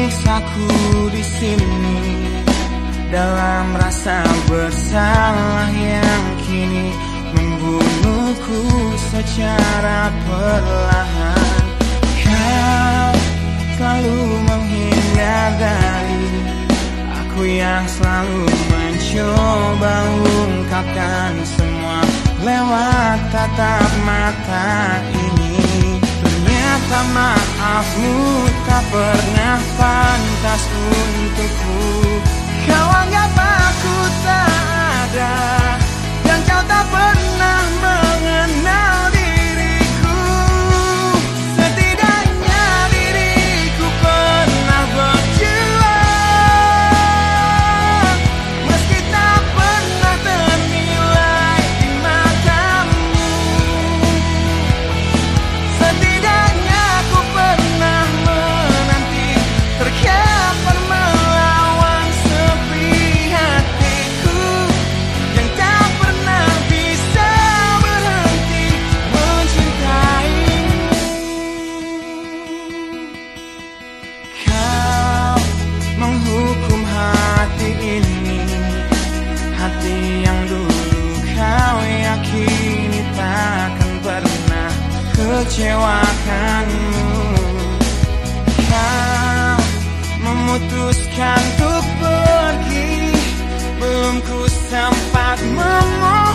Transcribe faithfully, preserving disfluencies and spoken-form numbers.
menyiksaku di sini dalam rasa bersalah yang kini membunuhku secara perlahan. Kau selalu menghindar dari aku yang selalu mencoba ungkapkan semua lewat tatap mata ini. Ternyata maafmu tak pernah pantas untukku. Kau anggap aku tak ada, dan kau tak pernah mengenal diriku. Setidaknya diriku pernah berjuang, meski tak pernah ternilai di matamu. Setidaknya aku pernah menanti terkapar melawan sepi hatiku, yang tak pernah bisa berhenti mencintaimu. Kau menghukum hati ini, hati yang dulu kau yakini takkan pernah kecewakanmu. Kau memutuskan untuk pergi, belum ku sempat memohon.